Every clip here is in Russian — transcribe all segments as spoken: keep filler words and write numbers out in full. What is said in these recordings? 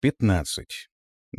пятнадцать.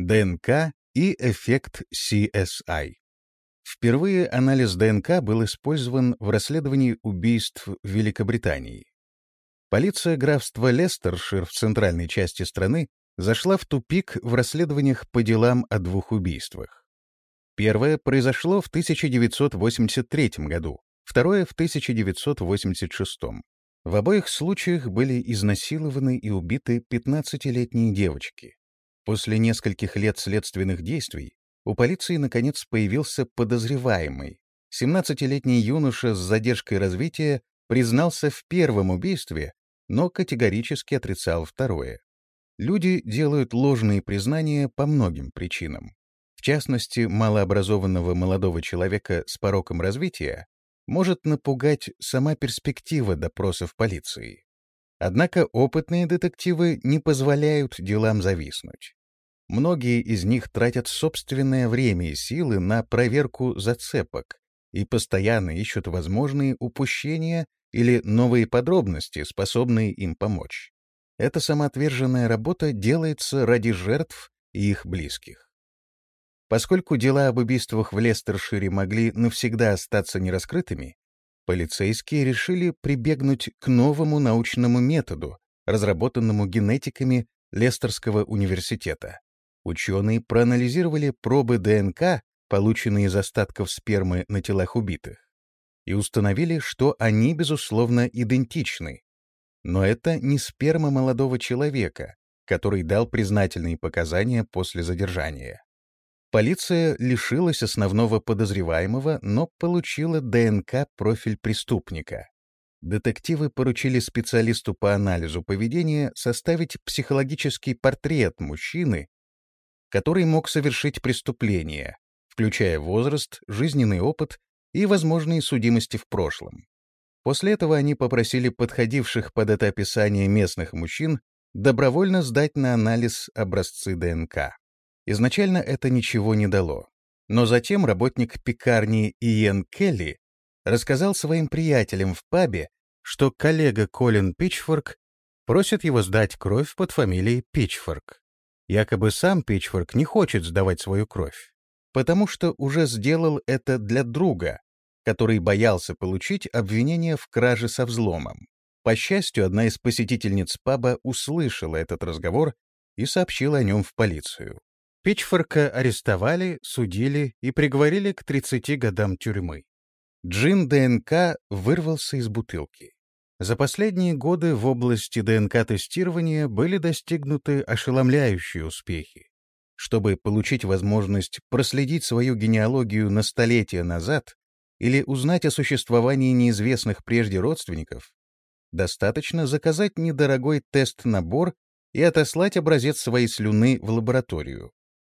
ДНК и эффект си эс ай. Впервые анализ ДНК был использован в расследовании убийств в Великобритании. Полиция графства Лестершир в центральной части страны зашла в тупик в расследованиях по делам о двух убийствах. Первое произошло в тысяча девятьсот восемьдесят третьем году, второе — в тысяча девятьсот восемьдесят шестом. В обоих случаях были изнасилованы и убиты пятнадцатилетние девочки. После нескольких лет следственных действий у полиции, наконец, появился подозреваемый. семнадцатилетний юноша с задержкой развития признался в первом убийстве, но категорически отрицал второе. Люди делают ложные признания по многим причинам. В частности, малообразованного молодого человека с пороком развития может напугать сама перспектива допросов полиции. Однако опытные детективы не позволяют делам зависнуть. Многие из них тратят собственное время и силы на проверку зацепок и постоянно ищут возможные упущения или новые подробности, способные им помочь. Эта самоотверженная работа делается ради жертв и их близких. Поскольку дела об убийствах в Лестершире могли навсегда остаться нераскрытыми, полицейские решили прибегнуть к новому научному методу, разработанному генетиками Лестерского университета. Ученые проанализировали пробы ДНК, полученные из остатков спермы на телах убитых, и установили, что они, безусловно, идентичны. Но это не сперма молодого человека, который дал признательные показания после задержания. Полиция лишилась основного подозреваемого, но получила ДНК-профиль преступника. Детективы поручили специалисту по анализу поведения составить психологический портрет мужчины, который мог совершить преступление, включая возраст, жизненный опыт и возможные судимости в прошлом. После этого они попросили подходивших под это описание местных мужчин добровольно сдать на анализ образцы ДНК. Изначально это ничего не дало, но затем работник пекарни Иэн Келли рассказал своим приятелям в пабе, что коллега Колин Питчфорк просит его сдать кровь под фамилией Питчфорк. Якобы сам Питчфорк не хочет сдавать свою кровь, потому что уже сделал это для друга, который боялся получить обвинение в краже со взломом. По счастью, одна из посетительниц паба услышала этот разговор и сообщила о нем в полицию. Питчфорка арестовали, судили и приговорили к тридцати годам тюрьмы. Джин ДНК вырвался из бутылки. За последние годы в области ДНК-тестирования были достигнуты ошеломляющие успехи. Чтобы получить возможность проследить свою генеалогию на столетия назад или узнать о существовании неизвестных прежде родственников, достаточно заказать недорогой тест-набор и отослать образец своей слюны в лабораторию.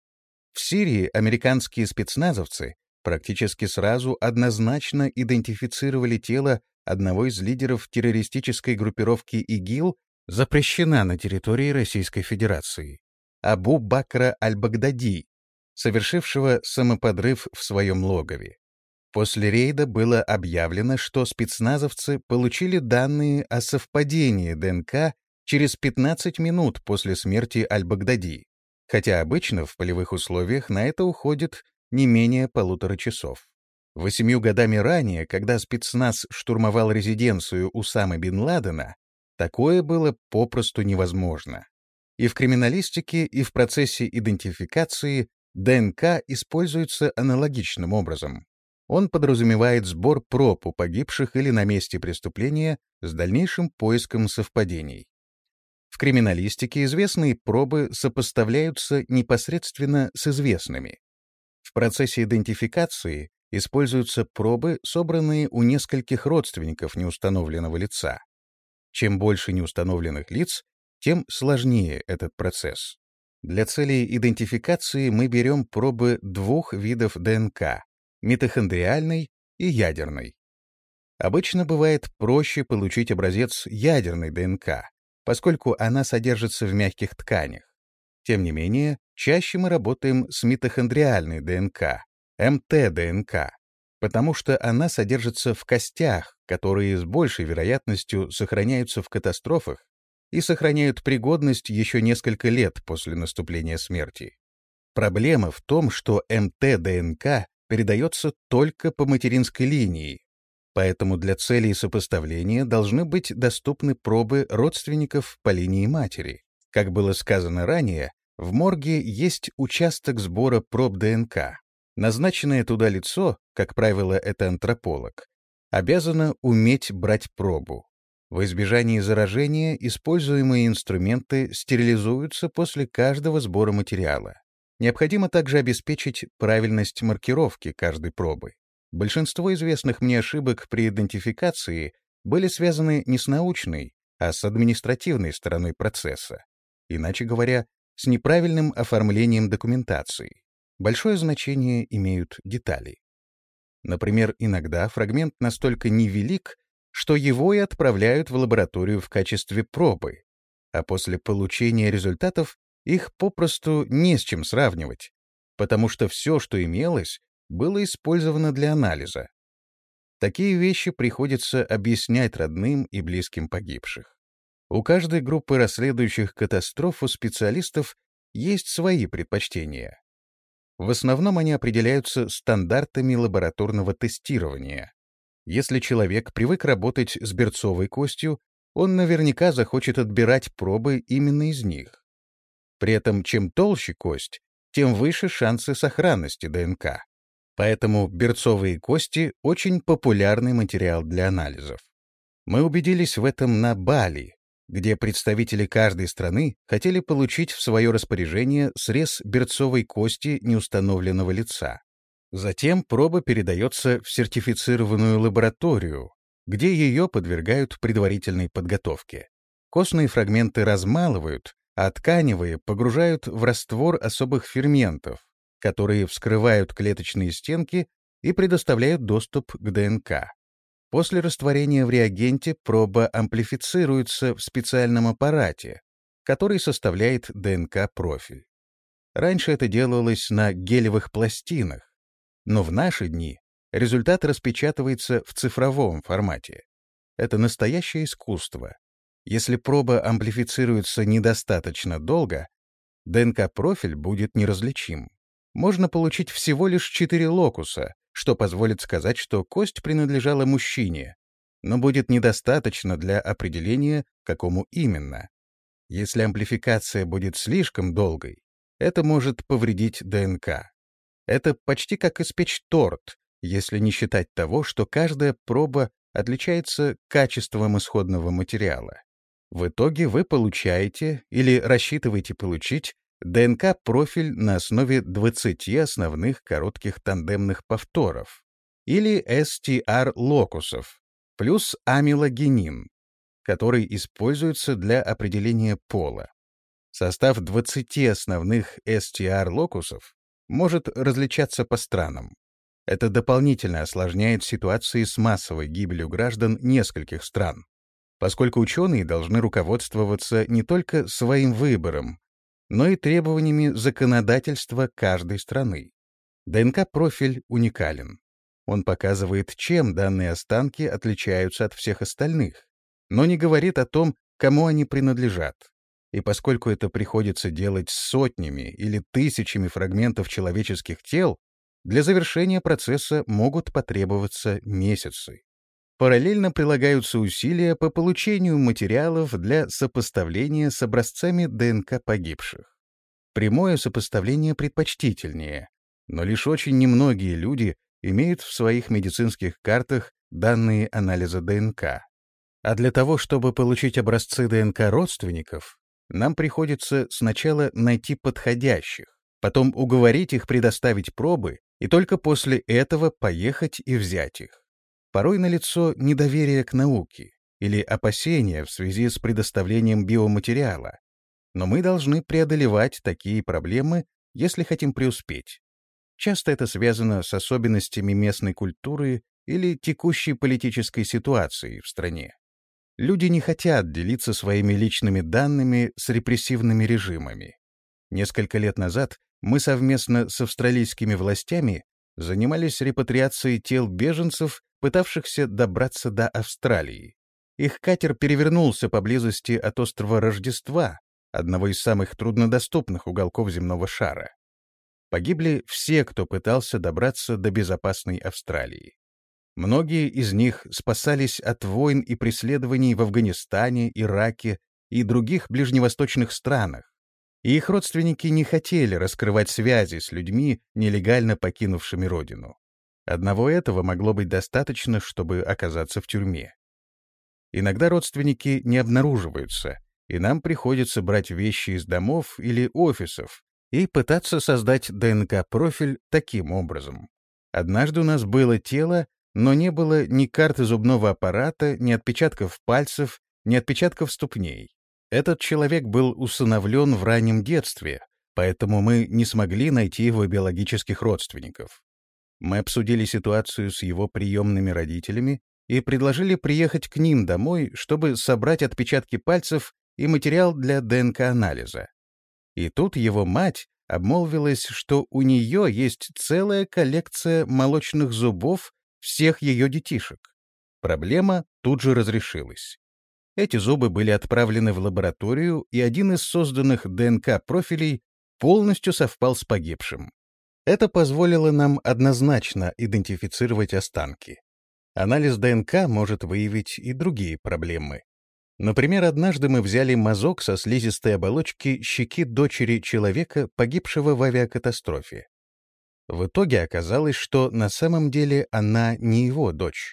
В Сирии американские спецназовцы практически сразу однозначно идентифицировали тело одного из лидеров террористической группировки ИГИЛ, запрещена на территории Российской Федерации, Абу Бакра аль-Багдади, совершившего самоподрыв в своем логове. После рейда было объявлено, что спецназовцы получили данные о совпадении ДНК через пятнадцать минут после смерти аль-Багдади, хотя обычно в полевых условиях на это уходит не менее полутора часов. Восемью годами ранее, когда спецназ штурмовал резиденцию Усамы бен Ладена, такое было попросту невозможно. И в криминалистике, и в процессе идентификации ДНК используется аналогичным образом. Он подразумевает сбор проб у погибших или на месте преступления с дальнейшим поиском совпадений. В криминалистике известные пробы сопоставляются непосредственно с известными. В процессе идентификации используются пробы, собранные у нескольких родственников неустановленного лица. Чем больше неустановленных лиц, тем сложнее этот процесс. Для целей идентификации мы берем пробы двух видов ДНК — митохондриальной и ядерной. Обычно бывает проще получить образец ядерной ДНК, поскольку она содержится в мягких тканях. Тем не менее, чаще мы работаем с митохондриальной ДНК, МТ-ДНК, потому что она содержится в костях, которые с большей вероятностью сохраняются в катастрофах и сохраняют пригодность еще несколько лет после наступления смерти. Проблема в том, что МТ-ДНК передается только по материнской линии, поэтому для целей сопоставления должны быть доступны пробы родственников по линии матери. Как было сказано ранее, в морге есть участок сбора проб ДНК. Назначенное туда лицо, как правило, это антрополог, обязано уметь брать пробу. В избежании заражения используемые инструменты стерилизуются после каждого сбора материала. Необходимо также обеспечить правильность маркировки каждой пробы. Большинство известных мне ошибок при идентификации были связаны не с научной, а с административной стороной процесса. Иначе говоря, с неправильным оформлением документации. Большое значение имеют детали. Например, иногда фрагмент настолько невелик, что его и отправляют в лабораторию в качестве пробы, а после получения результатов их попросту не с чем сравнивать, потому что все, что имелось, было использовано для анализа. Такие вещи приходится объяснять родным и близким погибших. У каждой группы расследующих катастрофу специалистов есть свои предпочтения. В основном они определяются стандартами лабораторного тестирования. Если человек привык работать с берцовой костью, он наверняка захочет отбирать пробы именно из них. При этом, чем толще кость, тем выше шансы сохранности ДНК. Поэтому берцовые кости — очень популярный материал для анализов. Мы убедились в этом на Бали, где представители каждой страны хотели получить в свое распоряжение срез берцовой кости неустановленного лица. Затем проба передается в сертифицированную лабораторию, где ее подвергают предварительной подготовке. Костные фрагменты размалывают, а тканевые погружают в раствор особых ферментов, которые вскрывают клеточные стенки и предоставляют доступ к ДНК. После растворения в реагенте проба амплифицируется в специальном аппарате, который составляет ДНК-профиль. Раньше это делалось на гелевых пластинах, но в наши дни результат распечатывается в цифровом формате. Это настоящее искусство. Если проба амплифицируется недостаточно долго, ДНК-профиль будет неразличим. Можно получить всего лишь четыре локуса, что позволит сказать, что кость принадлежала мужчине, но будет недостаточно для определения, какому именно. Если амплификация будет слишком долгой, это может повредить ДНК. Это почти как испечь торт, если не считать того, что каждая проба отличается качеством исходного материала. В итоге вы получаете или рассчитываете получить ДНК-профиль на основе двадцати основных коротких тандемных повторов, или эс ти ар-локусов, плюс амилогенин, который используется для определения пола. Состав двадцати основных эс ти ар-локусов может различаться по странам. Это дополнительно осложняет ситуации с массовой гибелью граждан нескольких стран, поскольку ученые должны руководствоваться не только своим выбором, но и требованиями законодательства каждой страны. ДНК-профиль уникален. Он показывает, чем данные останки отличаются от всех остальных, но не говорит о том, кому они принадлежат. И поскольку это приходится делать с сотнями или тысячами фрагментов человеческих тел, для завершения процесса могут потребоваться месяцы. Параллельно прилагаются усилия по получению материалов для сопоставления с образцами ДНК погибших. Прямое сопоставление предпочтительнее, но лишь очень немногие люди имеют в своих медицинских картах данные анализа ДНК. А для того, чтобы получить образцы ДНК родственников, нам приходится сначала найти подходящих, потом уговорить их предоставить пробы и только после этого поехать и взять их. Порой налицо недоверие к науке или опасения в связи с предоставлением биоматериала, но мы должны преодолевать такие проблемы, если хотим преуспеть. Часто это связано с особенностями местной культуры или текущей политической ситуацией в стране. Люди не хотят делиться своими личными данными с репрессивными режимами. Несколько лет назад мы совместно с австралийскими властями занимались репатриацией тел беженцев, пытавшихся добраться до Австралии. их катер перевернулся поблизости от острова Рождества, одного из самых труднодоступных уголков земного шара. Погибли все, кто пытался добраться до безопасной Австралии. Многие из них спасались от войн и преследований в Афганистане, Ираке и других ближневосточных странах, и их родственники не хотели раскрывать связи с людьми, нелегально покинувшими родину. Одного этого могло быть достаточно, чтобы оказаться в тюрьме. Иногда родственники не обнаруживаются, и нам приходится брать вещи из домов или офисов и пытаться создать ДНК-профиль таким образом. Однажды у нас было тело, но не было ни карты зубного аппарата, ни отпечатков пальцев, ни отпечатков ступней. Этот человек был усыновлен в раннем детстве, поэтому мы не смогли найти его биологических родственников. Мы обсудили ситуацию с его приемными родителями и предложили приехать к ним домой, чтобы собрать отпечатки пальцев и материал для ДНК-анализа. И тут его мать обмолвилась, что у нее есть целая коллекция молочных зубов всех ее детишек. Проблема тут же разрешилась. Эти зубы были отправлены в лабораторию, и один из созданных ДНК-профилей полностью совпал с погибшим. Это позволило нам однозначно идентифицировать останки. Анализ ДНК может выявить и другие проблемы. Например, однажды мы взяли мазок со слизистой оболочки щеки дочери человека, погибшего в авиакатастрофе. В итоге оказалось, что на самом деле она не его дочь.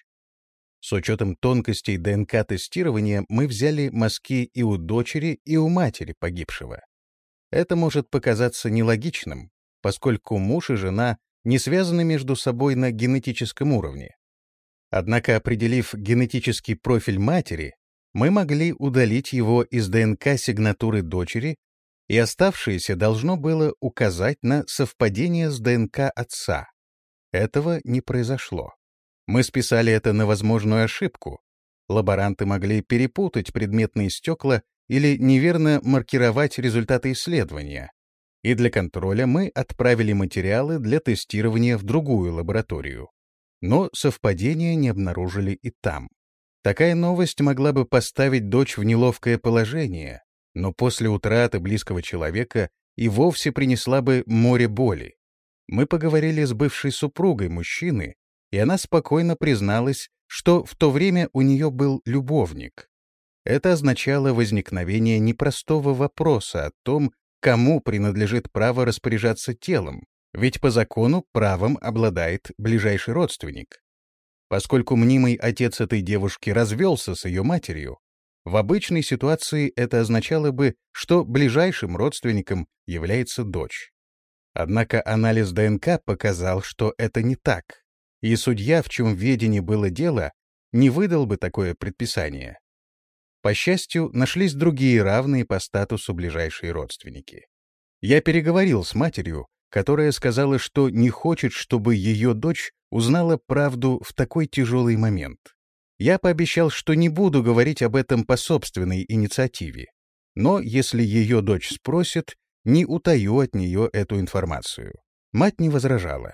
С учетом тонкостей ДНК-тестирования мы взяли мазки и у дочери, и у матери погибшего. Это может показаться нелогичным, поскольку муж и жена не связаны между собой на генетическом уровне. Однако, определив генетический профиль матери, мы могли удалить его из ДНК-сигнатуры дочери, и оставшееся должно было указать на совпадение с ДНК отца. Этого не произошло. Мы списали это на возможную ошибку. Лаборанты могли перепутать предметные стекла или неверно маркировать результаты исследования. И для контроля мы отправили материалы для тестирования в другую лабораторию. Но совпадения не обнаружили и там. Такая новость могла бы поставить дочь в неловкое положение, но после утраты близкого человека и вовсе принесла бы море боли. Мы поговорили с бывшей супругой мужчины, и она спокойно призналась, что в то время у нее был любовник. Это означало возникновение непростого вопроса о том, кому принадлежит право распоряжаться телом, ведь по закону правом обладает ближайший родственник. Поскольку мнимый отец этой девушки развелся с ее матерью, в обычной ситуации это означало бы, что ближайшим родственником является дочь. Однако анализ ДНК показал, что это не так, и судья, в чьем ведении было дело, не выдал бы такое предписание. По счастью, нашлись другие равные по статусу ближайшие родственники. Я переговорил с матерью, которая сказала, что не хочет, чтобы ее дочь узнала правду в такой тяжелый момент. Я пообещал, что не буду говорить об этом по собственной инициативе, но если ее дочь спросит, не утаю от нее эту информацию. Мать не возражала.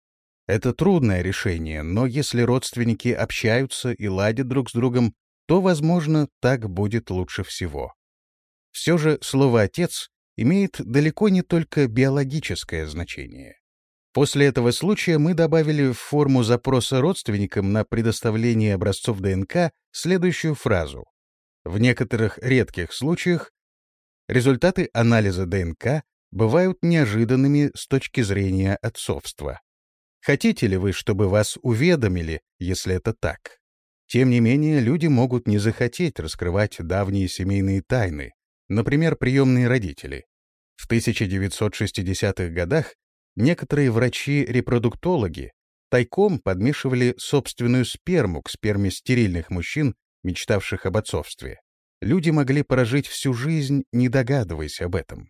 Это трудное решение, но если родственники общаются и ладят друг с другом, то, возможно, так будет лучше всего. Все же слово «отец» имеет далеко не только биологическое значение. После этого случая мы добавили в форму запроса родственникам на предоставление образцов ДНК следующую фразу. В некоторых редких случаях результаты анализа ДНК бывают неожиданными с точки зрения отцовства. Хотите ли вы, чтобы вас уведомили, если это так? Тем не менее, люди могут не захотеть раскрывать давние семейные тайны, например, приемные родители. В тысяча девятьсот шестидесятых годах некоторые врачи-репродуктологи тайком подмешивали собственную сперму к сперме стерильных мужчин, мечтавших об отцовстве. Люди могли прожить всю жизнь, не догадываясь об этом.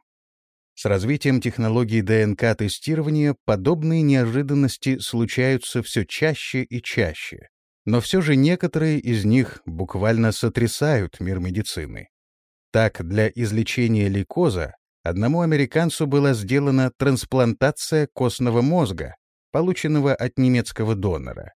С развитием технологий ДНК-тестирования подобные неожиданности случаются все чаще и чаще, но все же некоторые из них буквально сотрясают мир медицины. Так, для излечения лейкоза одному американцу была сделана трансплантация костного мозга, полученного от немецкого донора.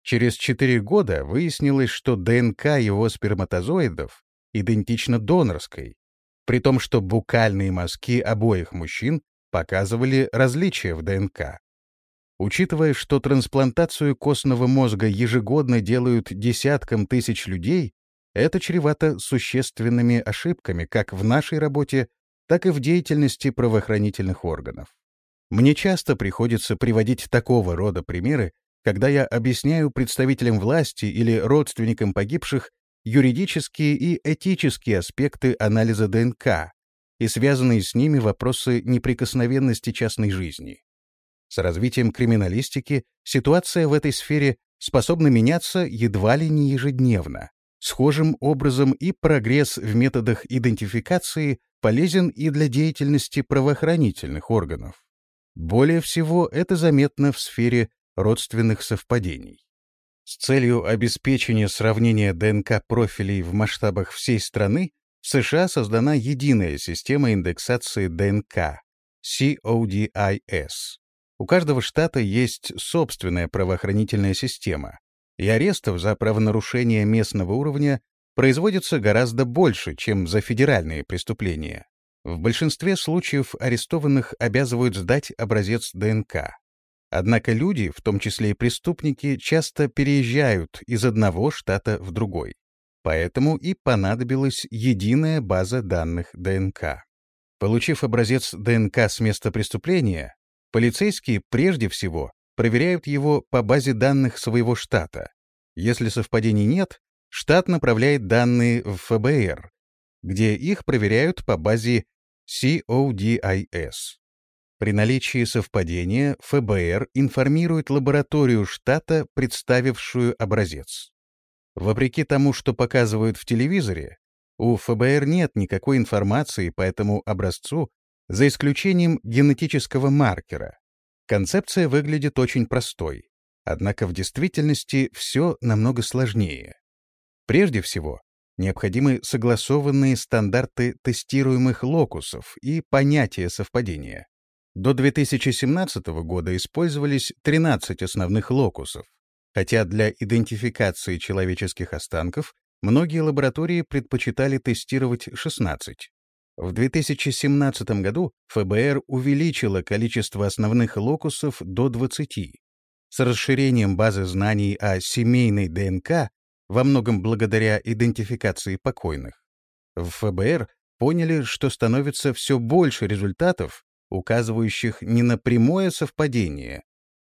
Через четыре года выяснилось, что ДНК его сперматозоидов идентична донорской, при том, что букальные мазки обоих мужчин показывали различия в ДНК. Учитывая, что трансплантацию костного мозга ежегодно делают десяткам тысяч людей, это чревато существенными ошибками как в нашей работе, так и в деятельности правоохранительных органов. Мне часто приходится приводить такого рода примеры, когда я объясняю представителям власти или родственникам погибших юридические и этические аспекты анализа ДНК и связанные с ними вопросы неприкосновенности частной жизни. С развитием криминалистики ситуация в этой сфере способна меняться едва ли не ежедневно. Схожим образом и прогресс в методах идентификации полезен и для деятельности правоохранительных органов. Более всего это заметно в сфере родственных совпадений. С целью обеспечения сравнения ДНК-профилей в масштабах всей страны в США создана единая система индексации ДНК си о ди ай эс. У каждого штата есть собственная правоохранительная система, и арестов за правонарушения местного уровня производится гораздо больше, чем за федеральные преступления. В большинстве случаев арестованных обязывают сдать образец ДНК. Однако люди, в том числе и преступники, часто переезжают из одного штата в другой. Поэтому и понадобилась единая база данных ДНК. Получив образец ДНК с места преступления, полицейские прежде всего проверяют его по базе данных своего штата. Если совпадений нет, штат направляет данные в эф бэ эр, где их проверяют по базе си о ди ай эс. При наличии совпадения эф бэ эр информирует лабораторию штата, представившую образец. Вопреки тому, что показывают в телевизоре, у эф бэ эр нет никакой информации по этому образцу, за исключением генетического маркера. Концепция выглядит очень простой, однако в действительности все намного сложнее. Прежде всего, необходимы согласованные стандарты тестируемых локусов и понятия совпадения. До две тысячи семнадцатого года использовались тринадцать основных локусов, хотя для идентификации человеческих останков многие лаборатории предпочитали тестировать шестнадцать. В две тысячи семнадцатом году эф бэ эр увеличило количество основных локусов до двадцати. С расширением базы знаний о семейной ДНК, во многом благодаря идентификации покойных, в эф бэ эр поняли, что становится все больше результатов, указывающих не на прямое совпадение,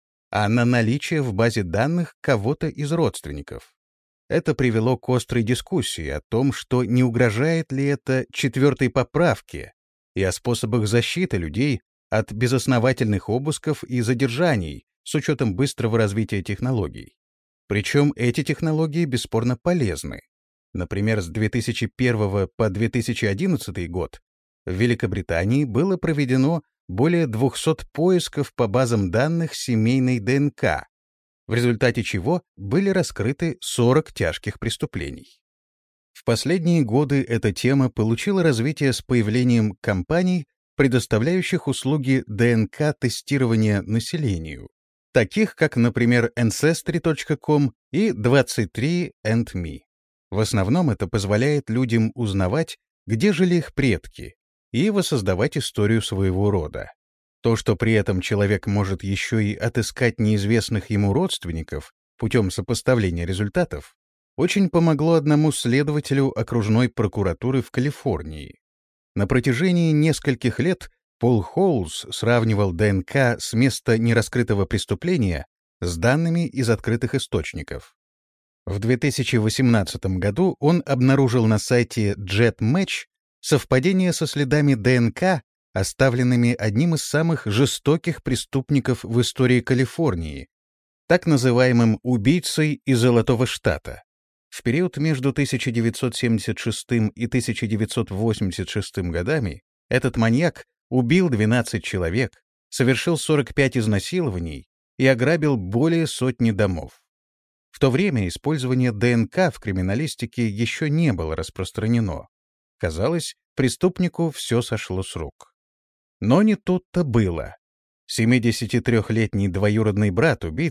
а на наличие в базе данных кого-то из родственников. Это привело к острой дискуссии о том, что не угрожает ли это четвертой поправке и о способах защиты людей от безосновательных обысков и задержаний с учетом быстрого развития технологий. Причем эти технологии бесспорно полезны. Например, с две тысячи первого по две тысячи одиннадцатый год в Великобритании было проведено более двухсот поисков по базам данных семейной ДНК, в результате чего были раскрыты сорок тяжких преступлений. В последние годы эта тема получила развитие с появлением компаний, предоставляющих услуги ДНК-тестирования населению, таких как, например, энсестри точка ком и двадцать три энд ми. В основном это позволяет людям узнавать, где жили их предки, и воссоздавать историю своего рода. То, что при этом человек может еще и отыскать неизвестных ему родственников путем сопоставления результатов, очень помогло одному следователю окружной прокуратуры в Калифорнии. На протяжении нескольких лет Пол Хоулс сравнивал ДНК с места нераскрытого преступления с данными из открытых источников. В две тысячи восемнадцатом году он обнаружил на сайте JetMatch совпадение со следами ДНК, оставленными одним из самых жестоких преступников в истории Калифорнии, так называемым убийцей из Золотого Штата. В период между тысяча девятьсот семьдесят шестым и тысяча девятьсот восемьдесят шестым годами этот маньяк убил двенадцать человек, совершил сорок пять изнасилований и ограбил более сотни домов. В то время использование ДНК в криминалистике еще не было распространено. Казалось, преступнику все сошло с рук. Но не тут-то было. семидесятитрёхлетний двоюродный брат убийцы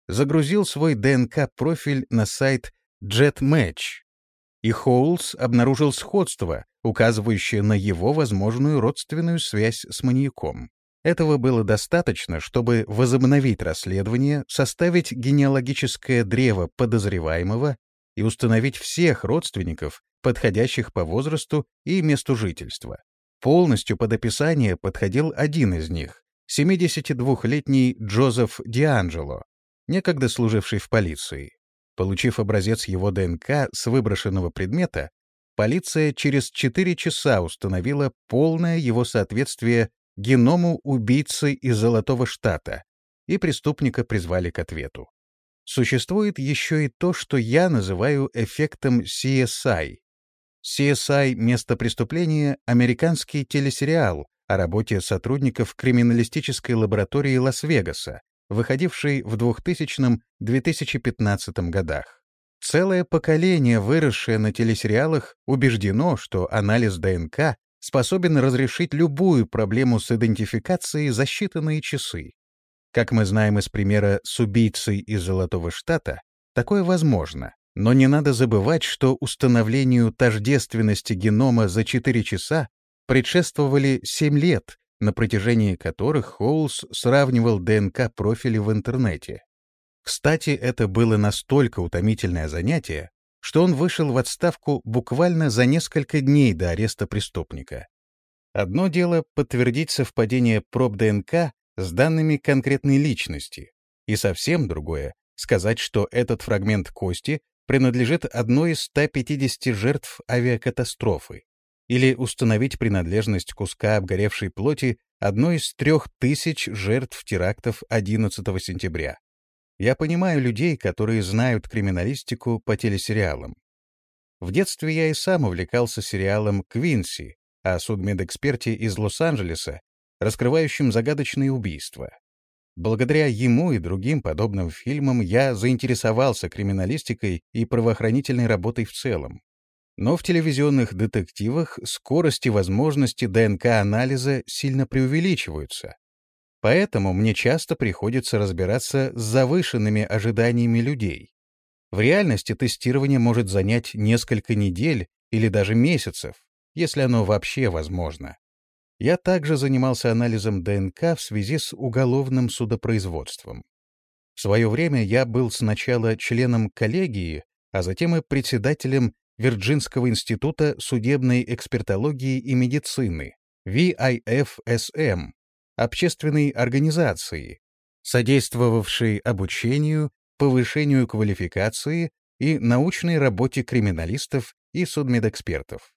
загрузил свой ДНК-профиль на сайт JetMatch, и Хоулс обнаружил сходство, указывающее на его возможную родственную связь с маньяком. Этого было достаточно, чтобы возобновить расследование, составить генеалогическое древо подозреваемого и установить всех родственников, подходящих по возрасту и месту жительства. Полностью под описание подходил один из них — семидесятидвухлетний Джозеф Дианджело, некогда служивший в полиции. Получив образец его ДНК с выброшенного предмета, полиция через четыре часа установила полное его соответствие геному убийцы из Золотого Штата, и преступника призвали к ответу. Существует еще и то, что я называю эффектом си эс ай. си эс ай «Место преступления» — американский телесериал о работе сотрудников криминалистической лаборатории Лас-Вегаса, выходивший в двухтысячном — две тысячи пятнадцатом годах. Целое поколение, выросшее на телесериалах, убеждено, что анализ ДНК способен разрешить любую проблему с идентификацией за считанные часы. Как мы знаем из примера с убийцей из Золотого Штата, такое возможно, но не надо забывать, что установлению тождественности генома за четыре часа предшествовали семь лет, на протяжении которых Хоулс сравнивал ДНК-профили в интернете. Кстати, это было настолько утомительное занятие, что он вышел в отставку буквально за несколько дней до ареста преступника. Одно дело — подтвердить совпадение проб ДНК с данными конкретной личности, и совсем другое — сказать, что этот фрагмент кости принадлежит одной из ста пятидесяти жертв авиакатастрофы, или установить принадлежность куска обгоревшей плоти одной из трех тысяч жертв терактов одиннадцатого сентября. Я понимаю людей, которые знают криминалистику по телесериалам. В детстве я и сам увлекался сериалом «Квинси» о судмедэксперте из Лос-Анджелеса, раскрывающем загадочные убийства. Благодаря ему и другим подобным фильмам я заинтересовался криминалистикой и правоохранительной работой в целом. Но в телевизионных детективах скорость и возможности ДНК-анализа сильно преувеличиваются. Поэтому мне часто приходится разбираться с завышенными ожиданиями людей. В реальности тестирование может занять несколько недель или даже месяцев, если оно вообще возможно. Я также занимался анализом ДНК в связи с уголовным судопроизводством. В свое время я был сначала членом коллегии, а затем и председателем Вирджинского института судебной экспертологии и медицины, ви ай эф эс эм, общественной организации, содействовавшей обучению, повышению квалификации и научной работе криминалистов и судмедэкспертов.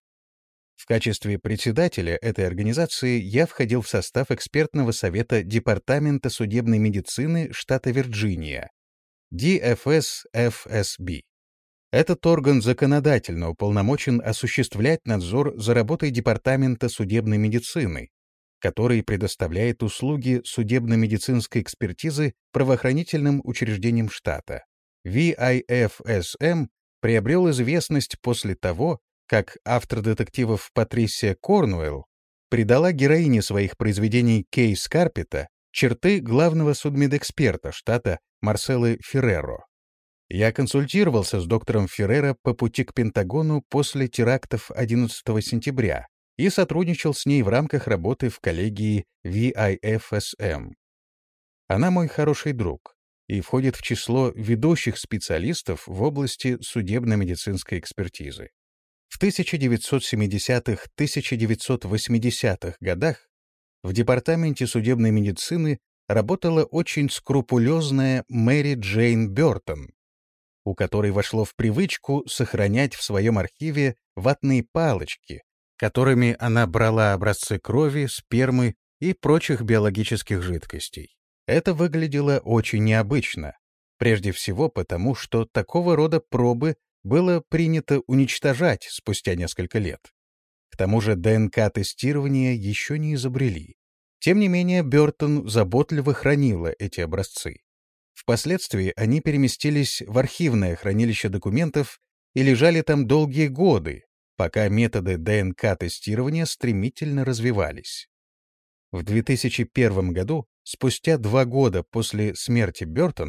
В качестве председателя этой организации я входил в состав экспертного совета Департамента судебной медицины штата Вирджиния, ди эф эс эф эс би. Этот орган законодательно уполномочен осуществлять надзор за работой Департамента судебной медицины, который предоставляет услуги судебно-медицинской экспертизы правоохранительным учреждениям штата. ви ай эф эс эм приобрел известность после того, как автор детективов Патрисия Корнуэлл придала героине своих произведений Кей Скарпета черты главного судмедэксперта штата Марселы Ферреро. Я консультировался с доктором Ферреро по пути к Пентагону после терактов одиннадцатого сентября и сотрудничал с ней в рамках работы в коллегии ви ай эф эс эм. Она мой хороший друг и входит в число ведущих специалистов в области судебно-медицинской экспертизы. В тысяча девятьсот семидесятых — тысяча девятьсот восьмидесятых годах в Департаменте судебной медицины работала очень скрупулезная Мэри Джейн Бёртон, у которой вошло в привычку сохранять в своем архиве ватные палочки, которыми она брала образцы крови, спермы и прочих биологических жидкостей. Это выглядело очень необычно, прежде всего потому, что такого рода пробы было принято уничтожать спустя несколько лет. К тому же ДНК-тестирование еще не изобрели. Тем не менее, Бёртон заботливо хранила эти образцы. Впоследствии они переместились в архивное хранилище документов и лежали там долгие годы, пока методы ДНК-тестирования стремительно развивались. В две тысячи первом году, спустя два года после смерти Бёртон,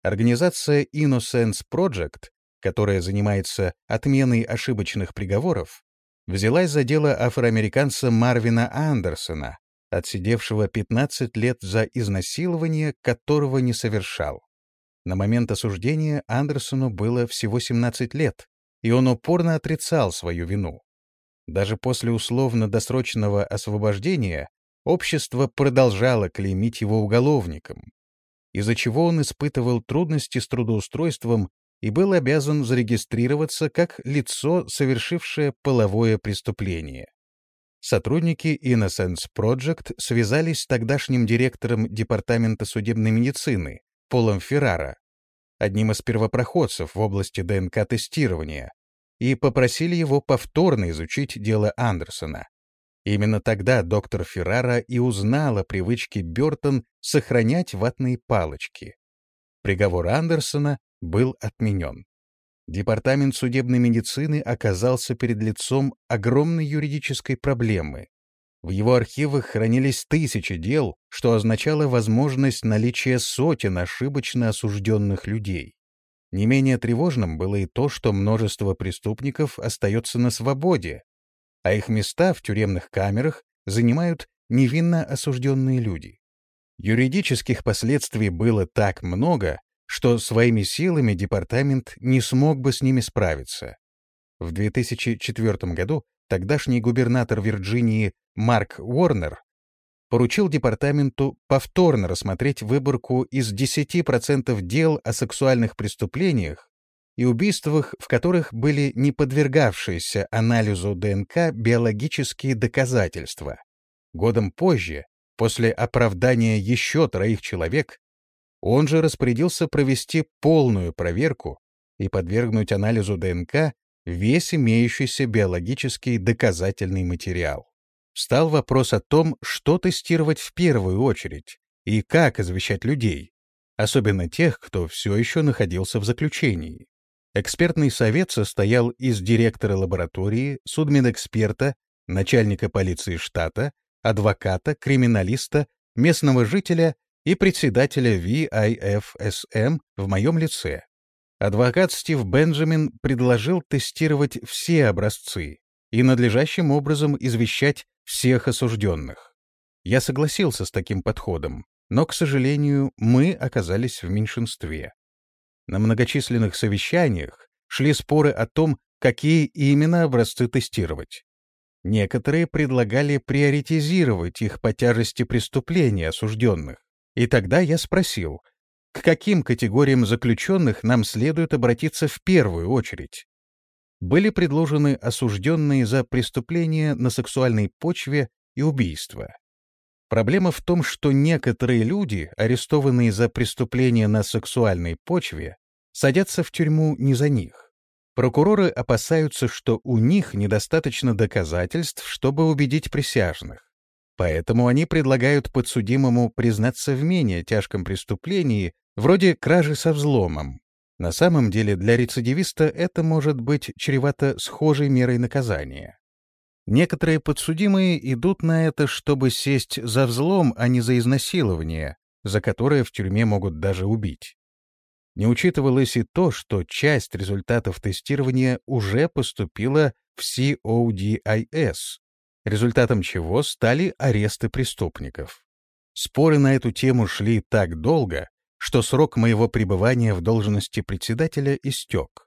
Организация Innocence Project, которая занимается отменой ошибочных приговоров, взялась за дело афроамериканца Марвина Андерсона, отсидевшего пятнадцать лет за изнасилование, которого не совершал. На момент осуждения Андерсону было всего семнадцать лет, и он упорно отрицал свою вину. Даже после условно-досрочного освобождения общество продолжало клеймить его уголовником, из-за чего он испытывал трудности с трудоустройством и был обязан зарегистрироваться как лицо, совершившее половое преступление. Сотрудники Innocence Project связались с тогдашним директором Департамента судебной медицины Полом Феррара, одним из первопроходцев в области ДНК-тестирования, и попросили его повторно изучить дело Андерсона. Именно тогда доктор Феррара и узнал о привычке Бёртон сохранять ватные палочки. Приговор Андерсона был отменен. Департамент судебной медицины оказался перед лицом огромной юридической проблемы. В его архивах хранились тысячи дел, что означало возможность наличия сотен ошибочно осужденных людей. Не менее тревожным было и то, что множество преступников остается на свободе, а их места в тюремных камерах занимают невинно осужденные люди. Юридических последствий было так много, что своими силами департамент не смог бы с ними справиться. В две тысячи четвёртом году тогдашний губернатор Вирджинии Марк Уорнер поручил департаменту повторно рассмотреть выборку из десяти процентов дел о сексуальных преступлениях и убийствах, в которых были не подвергавшиеся анализу ДНК биологические доказательства. Годом позже, после оправдания еще троих человек, он же распорядился провести полную проверку и подвергнуть анализу ДНК весь имеющийся биологический доказательный материал. Встал вопрос о том, что тестировать в первую очередь и как извещать людей, особенно тех, кто все еще находился в заключении. Экспертный совет состоял из директора лаборатории, судмедэксперта, начальника полиции штата, адвоката, криминалиста, местного жителя и председателя ви ай эф эс эм в моем лице. Адвокат Стив Бенджамин предложил тестировать все образцы и надлежащим образом извещать всех осужденных. Я согласился с таким подходом, но, к сожалению, мы оказались в меньшинстве. На многочисленных совещаниях шли споры о том, какие именно образцы тестировать. Некоторые предлагали приоритизировать их по тяжести преступления осужденных. И тогда я спросил, к каким категориям заключенных нам следует обратиться в первую очередь. Были предложены осужденные за преступления на сексуальной почве и убийства. Проблема в том, что некоторые люди, арестованные за преступления на сексуальной почве, садятся в тюрьму не за них. Прокуроры опасаются, что у них недостаточно доказательств, чтобы убедить присяжных. Поэтому они предлагают подсудимому признаться в менее тяжком преступлении, вроде кражи со взломом. На самом деле для рецидивиста это может быть чревато схожей мерой наказания. Некоторые подсудимые идут на это, чтобы сесть за взлом, а не за изнасилование, за которое в тюрьме могут даже убить. Не учитывалось и то, что часть результатов тестирования уже поступила в си о ди ай эс, результатом чего стали аресты преступников. Споры на эту тему шли так долго, что срок моего пребывания в должности председателя истек.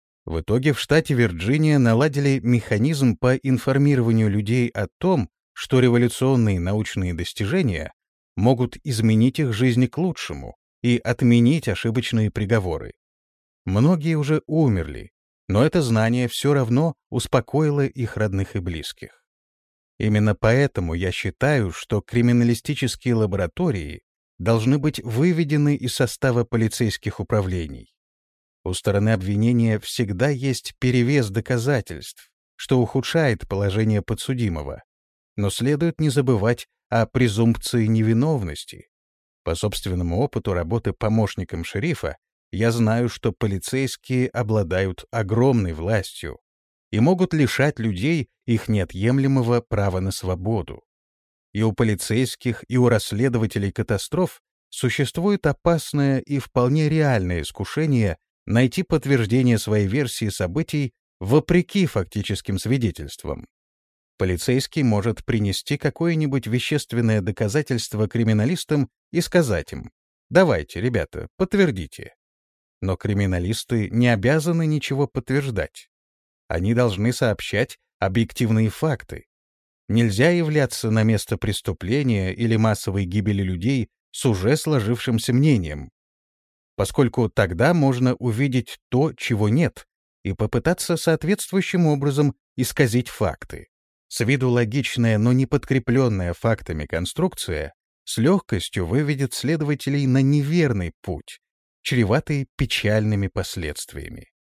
В итоге в штате Вирджиния наладили механизм по информированию людей о том, что революционные научные достижения могут изменить их жизни к лучшему и отменить ошибочные приговоры. Многие уже умерли, но это знание все равно успокоило их родных и близких. Именно поэтому я считаю, что криминалистические лаборатории должны быть выведены из состава полицейских управлений. У стороны обвинения всегда есть перевес доказательств, что ухудшает положение подсудимого, но следует не забывать о презумпции невиновности. По собственному опыту работы помощником шерифа я знаю, что полицейские обладают огромной властью и могут лишать людей их неотъемлемого права на свободу. И у полицейских, и у расследователей катастроф существует опасное и вполне реальное искушение найти подтверждение своей версии событий вопреки фактическим свидетельствам. Полицейский может принести какое-нибудь вещественное доказательство криминалистам и сказать им: «Давайте, ребята, подтвердите». Но криминалисты не обязаны ничего подтверждать. Они должны сообщать объективные факты. Нельзя являться на место преступления или массовой гибели людей с уже сложившимся мнением, поскольку тогда можно увидеть то, чего нет, и попытаться соответствующим образом исказить факты. С виду логичная, но не подкрепленная фактами конструкция с легкостью выведет следователей на неверный путь, чреватый печальными последствиями.